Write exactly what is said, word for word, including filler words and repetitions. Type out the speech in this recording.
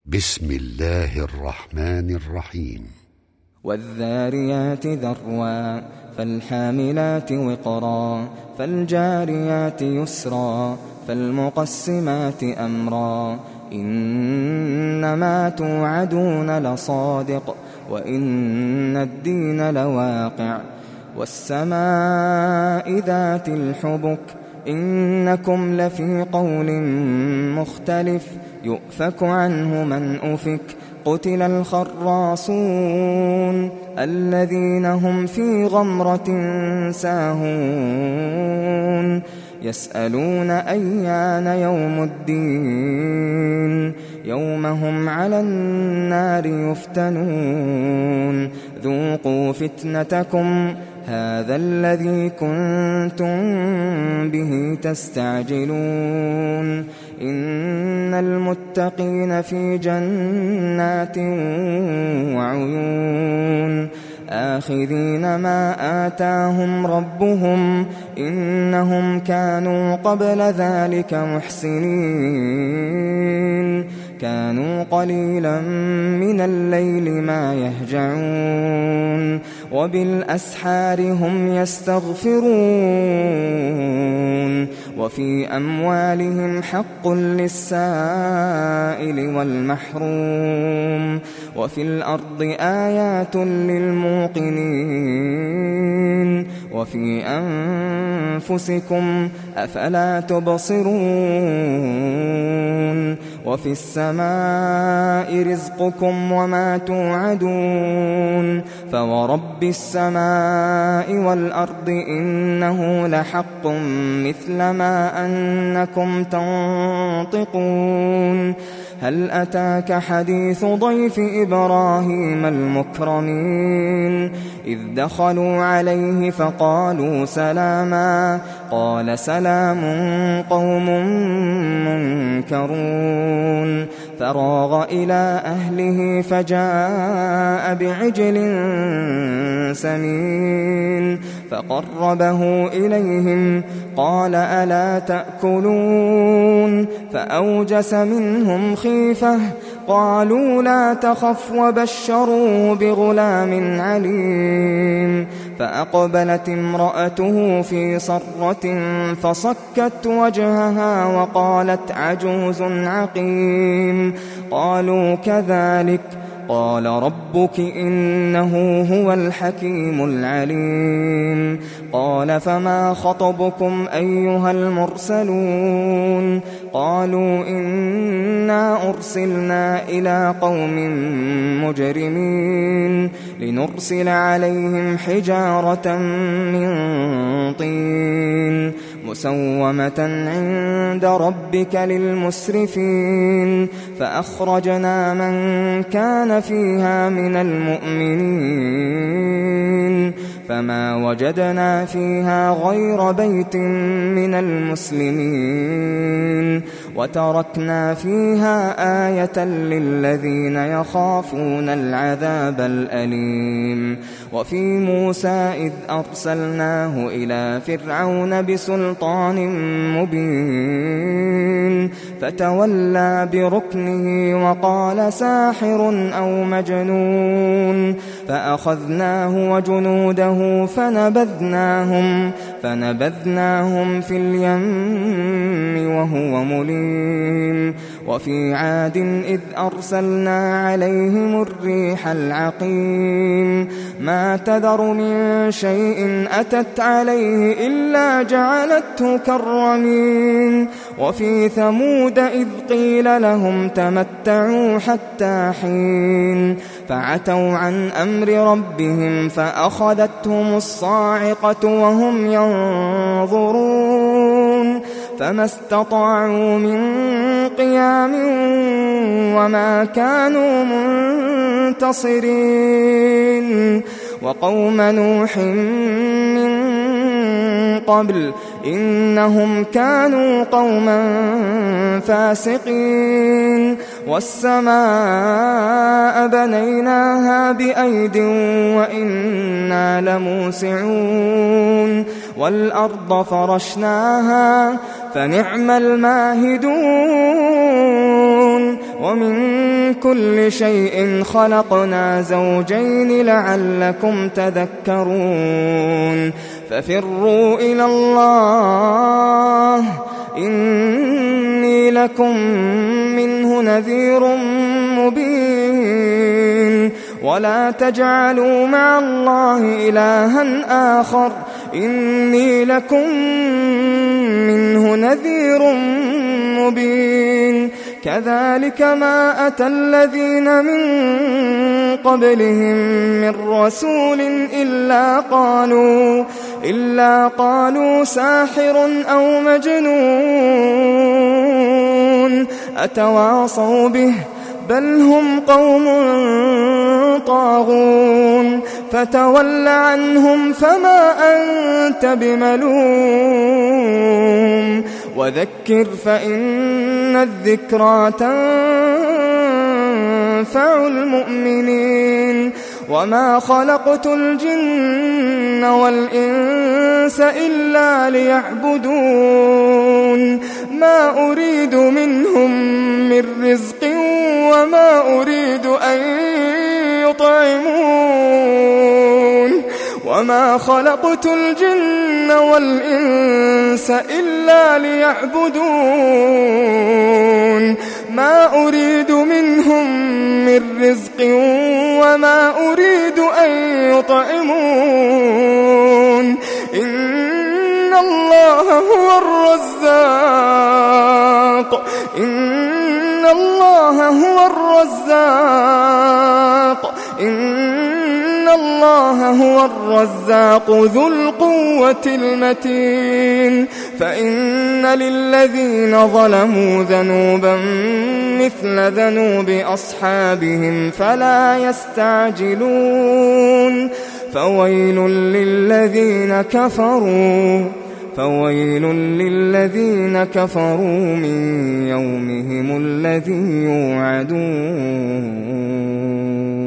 بسم الله الرحمن الرحيم والذاريات ذروا فالحاملات وقرا فالجاريات يسرا فالمقسمات أمرا إنما توعدون لصادق وإن الدين لواقع والسماء ذات الحبك إنكم لفي قول مختلف يؤفك عنه من أفك قتل الخراصون الذين هم في غمرة ساهون يسألون أيان يوم الدين يوم هم على النار يفتنون ذوقوا فتنتكم هذا الذي كنتم به تستعجلون إن المتقين في جنات وعيون آخذين ما آتاهم ربهم إنهم كانوا قبل ذلك محسنين كانوا قليلا من الليل ما يهجعون وبالأسحار هم يستغفرون وفي أموالهم حق للسائل والمحروم وفي الأرض آيات للموقنين وفي أنفسكم أفلا تبصرون وفي السماء رزقكم وما توعدون فورب السماء والأرض إنه لحق مثل ما أنكم تنطقون هل أتاك حديث ضيف إبراهيم المكرمين إذ دخلوا عليه فقالوا سلاما قال سلام قوم منكرون فراغ إلى أهله فجاء بعجل سمين فقربه إليهم قال ألا تأكلون فأوجس منهم خيفة قالوا لا تخف وبشروه بغلام عليم فأقبلت امرأته في صرة فصكت وجهها وقالت عجوز عقيم قالوا كذلك قال ربك إنه هو الحكيم العليم قال فما خطبكم أيها المرسلون قالوا إنا أرسلنا إلى قوم مجرمين لنرسل عليهم حجارة من طين مسومة عند ربك للمسرفين فأخرجنا من كان فيها من المؤمنين فما وجدنا فيها غير بيت من المسلمين وتركنا فيها آية للذين يخافون العذاب الأليم وفي موسى إذ أرسلناه إلى فرعون بسلطان مبين فتولى بركنه وقال ساحر أو مجنون فأخذناه وجنوده فنبذناهم فنبذناهم في اليم وهو مليم وفي عاد إذ أرسلنا عليهم الريح العقيم ما تذر من شيء أتت عليه إلا جعلته كالرميم وفي ثمود إذ قيل لهم تمتعوا حتى حين فعتوا عن أمر ربهم فأخذتهم الصاعقة وهم ينظرون فما استطاعوا من قيام وما كانوا منتصرين وقوم نوح من قبل إنهم كانوا قوما فاسقين والسماء بنيناها بأيد وإنا لموسعون والأرض فرشناها فنعم الماهدون ومن كل شيء خلقنا زوجين لعلكم تذكرون ففروا إلى الله إني لكم منه نذير مبين ولا تجعلوا مع الله إلها آخر إني لكم منه نذير مبين كذلك ما أتى الذين من قبلهم من رسول إلا قالوا إلا قالوا ساحر أو مجنون أتواصوا به بل هم قوم طاغون فتول عنهم فما أنت بملوم وذكر فإن الذكرى تنفع المؤمنين وما خلقت الجن والإنس إلا ليعبدون ما أريد منهم من رزق وما أريد أن يطعمون وما خلقت الجن والإنس إلا ليعبدون ما أريد منهم من رزق وما أريد أن يطعمون إن الله هو الرزاق إن الله هو الرزاق إن الله هو الرزاق ذو القوة المتين فإن للذين ظلموا ذنوبا مثل ذنوب أصحابهم فلا يستعجلون فويل للذين كفروا فويل للذين كفروا من يومهم الذي يوعدون